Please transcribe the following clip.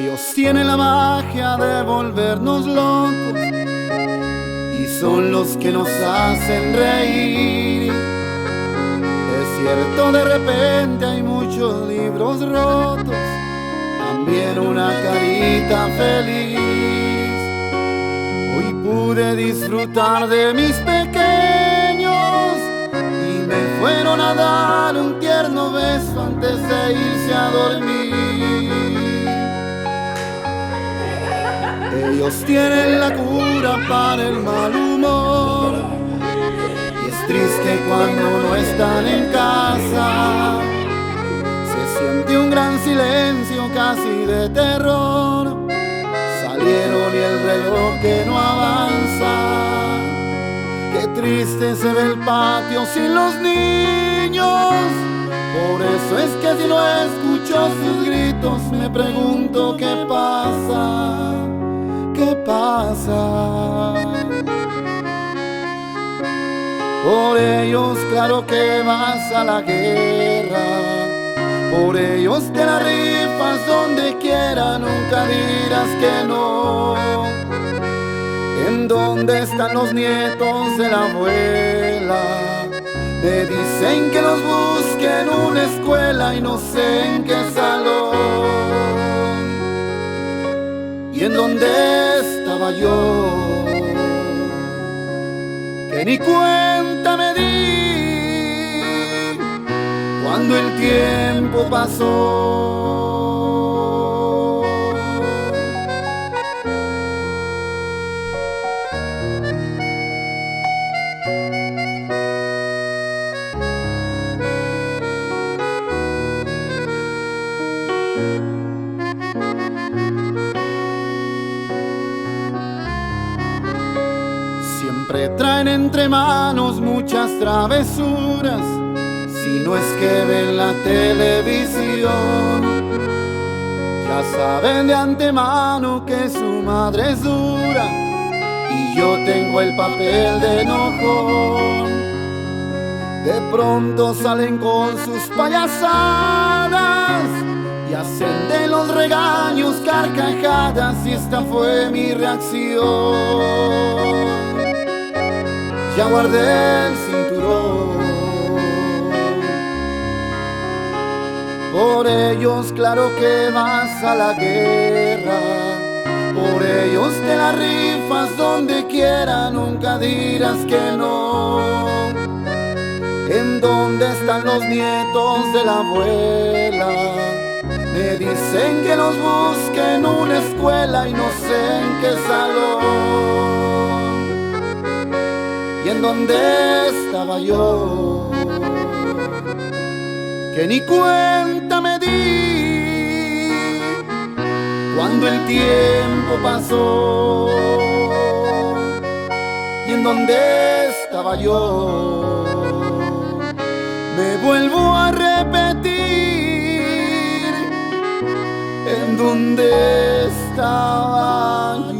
Ellos tienen la magia de volvernos locos y son los que nos hacen reír. Es cierto, de repente hay muchos libros rotos, también una carita feliz. Hoy pude disfrutar de mis pequeños y me fueron a dar un tierno beso antes de irse a dormir. Ellos tienen la cura para el mal humor y es triste cuando no están en casa. Se siente un gran silencio casi de terror. Salieron y el reloj que no avanza. Qué triste se ve el patio sin los niños. Por eso es que si no escucho sus gritos me pregunto qué pasa. ¿Qué pasa? Por ellos claro que vas a la guerra, por ellos te la rifas donde quiera, nunca dirás que no. ¿En dónde están los nietos de la abuela? Me dicen que los busque en una escuela y no sé en qué salón. ¿Y en dónde estaba yo? Que ni cuenta me di cuando el tiempo pasó. Siempre traen entre manos muchas travesuras, si no es que ven la televisión. Ya saben de antemano que su madre es dura y yo tengo el papel de enojón. De pronto salen con sus payasadas y hacen de los regaños carcajadas, y esta fue mi reacción. Ya guardé el cinturón. Por ellos claro que vas a la guerra, por ellos te la rifas donde quiera, nunca dirás que no. ¿En dónde están los nietos de la abuela? Me dicen que los busque en una escuela y no sé en qué salón. ¿Y en dónde estaba yo? Que ni cuenta me di cuando el tiempo pasó. ¿Y en dónde estaba yo? Me vuelvo a repetir. ¿En dónde estaba yo?